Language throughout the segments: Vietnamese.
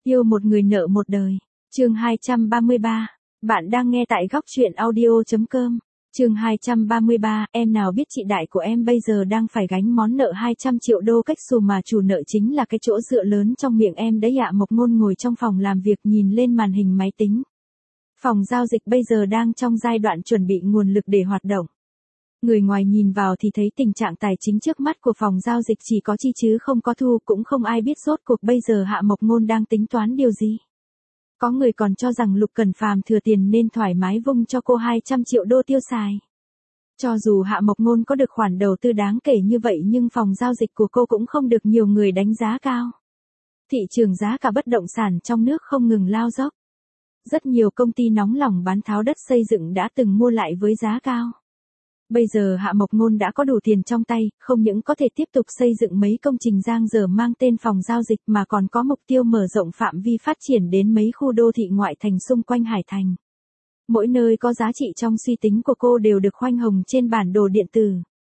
Yêu một người nợ một đời. Chương 233. Bạn đang nghe tại góc truyện audio.com. Chương 233, em nào biết chị đại của em bây giờ đang phải gánh món nợ 200 triệu đô cách xù mà chủ nợ chính là cái chỗ dựa lớn trong miệng em đấy ạ. Mộc Ngôn ngồi trong phòng làm việc nhìn lên màn hình máy tính. Phòng giao dịch bây giờ đang trong giai đoạn chuẩn bị nguồn lực để hoạt động. Người ngoài nhìn vào thì thấy tình trạng tài chính trước mắt của phòng giao dịch chỉ có chi chứ không có thu, cũng không ai biết rốt cuộc bây giờ Hạ Mộc Ngôn đang tính toán điều gì. Có người còn cho rằng Lục Cẩn Phàm thừa tiền nên thoải mái vung cho cô 200 triệu đô tiêu xài. Cho dù Hạ Mộc Ngôn có được khoản đầu tư đáng kể như vậy nhưng phòng giao dịch của cô cũng không được nhiều người đánh giá cao. Thị trường giá cả bất động sản trong nước không ngừng lao dốc. Rất nhiều công ty nóng lòng bán tháo đất xây dựng đã từng mua lại với giá cao. Bây giờ Hạ Mộc Ngôn đã có đủ tiền trong tay, không những có thể tiếp tục xây dựng mấy công trình giang dở mang tên phòng giao dịch mà còn có mục tiêu mở rộng phạm vi phát triển đến mấy khu đô thị ngoại thành xung quanh Hải Thành. Mỗi nơi có giá trị trong suy tính của cô đều được khoanh hồng trên bản đồ điện tử.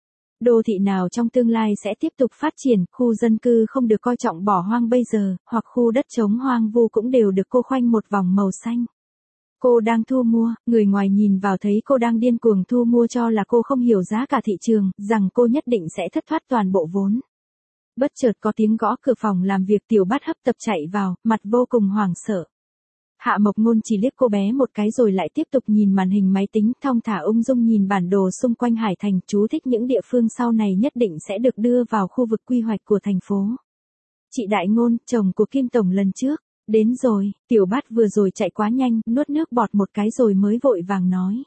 Đô thị nào trong tương lai sẽ tiếp tục phát triển, khu dân cư không được coi trọng bỏ hoang bây giờ, hoặc khu đất trống hoang vu cũng đều được cô khoanh một vòng màu xanh. Cô đang thu mua, người ngoài nhìn vào thấy cô đang điên cuồng thu mua cho là cô không hiểu giá cả thị trường, rằng cô nhất định sẽ thất thoát toàn bộ vốn. Bất chợt có tiếng gõ cửa phòng làm việc, Tiểu Bát hấp tấp chạy vào, mặt vô cùng hoảng sợ. Hạ Mộc Ngôn chỉ liếc cô bé một cái rồi lại tiếp tục nhìn màn hình máy tính, thong thả ung dung nhìn bản đồ xung quanh Hải Thành. Chú thích những địa phương sau này nhất định sẽ được đưa vào khu vực quy hoạch của thành phố. Chị Đại Ngôn, chồng của Kim Tổng lần trước. Đến rồi, Tiểu Bát vừa rồi chạy quá nhanh, nuốt nước bọt một cái rồi mới vội vàng nói.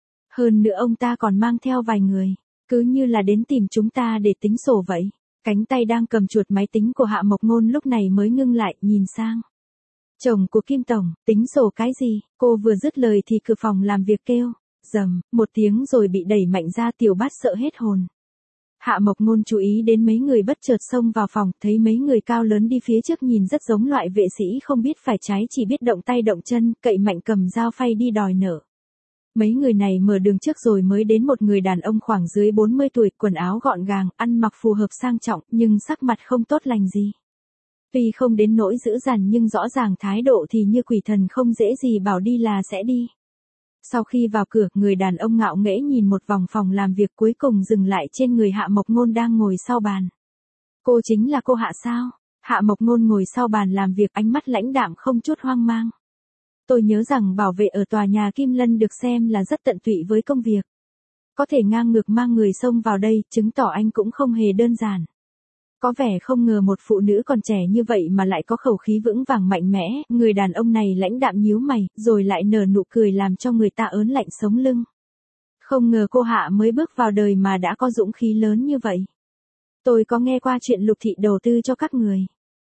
Hơn nữa ông ta còn mang theo vài người, cứ như là đến tìm chúng ta để tính sổ vậy. Cánh tay đang cầm chuột máy tính của Hạ Mộc Ngôn lúc này mới ngưng lại, nhìn sang. Chồng của Kim Tổng, tính sổ cái gì? Cô vừa dứt lời thì cửa phòng làm việc kêu, rầm, một tiếng rồi bị đẩy mạnh ra. Tiểu Bát sợ hết hồn. Hạ Mộc Ngôn chú ý đến mấy người bất chợt xông vào phòng, thấy mấy người cao lớn đi phía trước nhìn rất giống loại vệ sĩ không biết phải trái chỉ biết động tay động chân, cậy mạnh cầm dao phay đi đòi nợ. Mấy người này mở đường trước rồi mới đến một người đàn ông khoảng dưới 40 tuổi, quần áo gọn gàng, ăn mặc phù hợp sang trọng, nhưng sắc mặt không tốt lành gì. Tuy không đến nỗi dữ dằn nhưng rõ ràng thái độ thì như quỷ thần, không dễ gì bảo đi là sẽ đi. Sau khi vào cửa, người đàn ông ngạo nghễ nhìn một vòng phòng làm việc cuối cùng dừng lại trên người Hạ Mộc Ngôn đang ngồi sau bàn. Cô chính là cô Hạ sao? Hạ Mộc Ngôn ngồi sau bàn làm việc, ánh mắt lãnh đạm không chút hoang mang. Tôi nhớ rằng bảo vệ ở tòa nhà Kim Lân được xem là rất tận tụy với công việc. Có thể ngang ngược mang người xông vào đây, chứng tỏ anh cũng không hề đơn giản. Có vẻ không ngờ một phụ nữ còn trẻ như vậy mà lại có khẩu khí vững vàng mạnh mẽ. Người đàn ông này lãnh đạm nhíu mày, rồi lại nở nụ cười làm cho người ta ớn lạnh sống lưng. Không ngờ cô Hạ mới bước vào đời mà đã có dũng khí lớn như vậy. Tôi có nghe qua chuyện Lục thị đầu tư cho các người.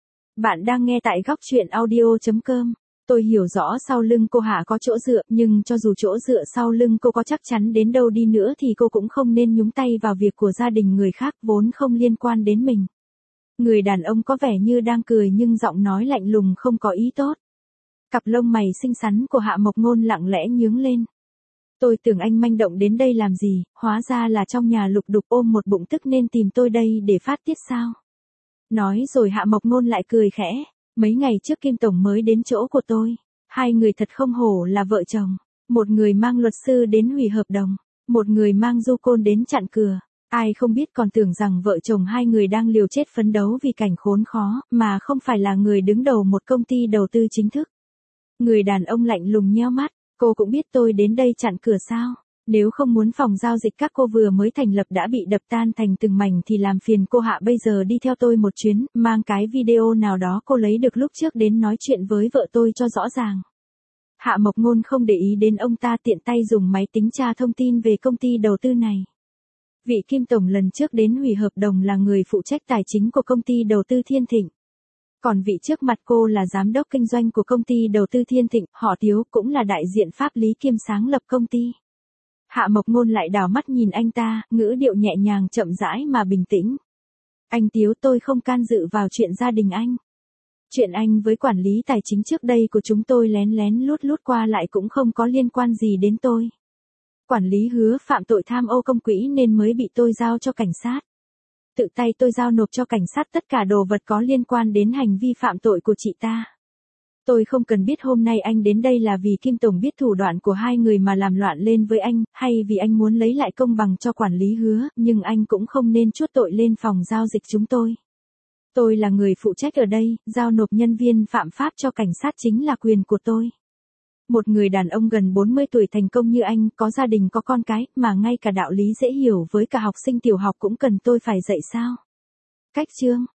Bạn đang nghe tại góc truyện audio.com. Tôi hiểu rõ sau lưng cô Hạ có chỗ dựa, nhưng cho dù chỗ dựa sau lưng cô có chắc chắn đến đâu đi nữa thì cô cũng không nên nhúng tay vào việc của gia đình người khác vốn không liên quan đến mình. Người đàn ông có vẻ như đang cười nhưng giọng nói lạnh lùng không có ý tốt. Cặp lông mày xinh xắn của Hạ Mộc Ngôn lặng lẽ nhướng lên. Tôi tưởng anh manh động đến đây làm gì, hóa ra là trong nhà lục đục ôm một bụng tức nên tìm tôi đây để phát tiết sao? Nói rồi Hạ Mộc Ngôn lại cười khẽ. Mấy ngày trước Kim Tổng mới đến chỗ của tôi. Hai người thật không hổ là vợ chồng. Một người mang luật sư đến hủy hợp đồng. Một người mang du côn đến chặn cửa. Ai không biết còn tưởng rằng vợ chồng hai người đang liều chết phấn đấu vì cảnh khốn khó, mà không phải là người đứng đầu một công ty đầu tư chính thức. Người đàn ông lạnh lùng nheo mắt. Cô cũng biết tôi đến đây chặn cửa sao? Nếu không muốn phòng giao dịch các cô vừa mới thành lập đã bị đập tan thành từng mảnh thì làm phiền cô Hạ bây giờ đi theo tôi một chuyến, mang cái video nào đó cô lấy được lúc trước đến nói chuyện với vợ tôi cho rõ ràng. Hạ Mộc Ngôn không để ý đến ông ta, tiện tay dùng máy tính tra thông tin về công ty đầu tư này. Vị Kim Tổng lần trước đến hủy hợp đồng là người phụ trách tài chính của công ty đầu tư Thiên Thịnh. Còn vị trước mặt cô là giám đốc kinh doanh của công ty đầu tư Thiên Thịnh, họ Tiếu, cũng là đại diện pháp lý kiêm sáng lập công ty. Hạ Mộc Ngôn lại đảo mắt nhìn anh ta, ngữ điệu nhẹ nhàng chậm rãi mà bình tĩnh. Anh Tiếu, tôi không can dự vào chuyện gia đình anh. Chuyện anh với quản lý tài chính trước đây của chúng tôi lén lén lút lút qua lại cũng không có liên quan gì đến tôi. Quản lý Hứa phạm tội tham ô công quỹ nên mới bị tôi giao cho cảnh sát. Tự tay tôi giao nộp cho cảnh sát tất cả đồ vật có liên quan đến hành vi phạm tội của chị ta. Tôi không cần biết hôm nay anh đến đây là vì Kim Tổng biết thủ đoạn của hai người mà làm loạn lên với anh, hay vì anh muốn lấy lại công bằng cho quản lý Hứa, nhưng anh cũng không nên chuốt tội lên phòng giao dịch chúng tôi. Tôi là người phụ trách ở đây, giao nộp nhân viên phạm pháp cho cảnh sát chính là quyền của tôi. Một người đàn ông gần 40 tuổi thành công như anh, có gia đình có con cái, mà ngay cả đạo lý dễ hiểu với cả học sinh tiểu học cũng cần tôi phải dạy sao? Cách chương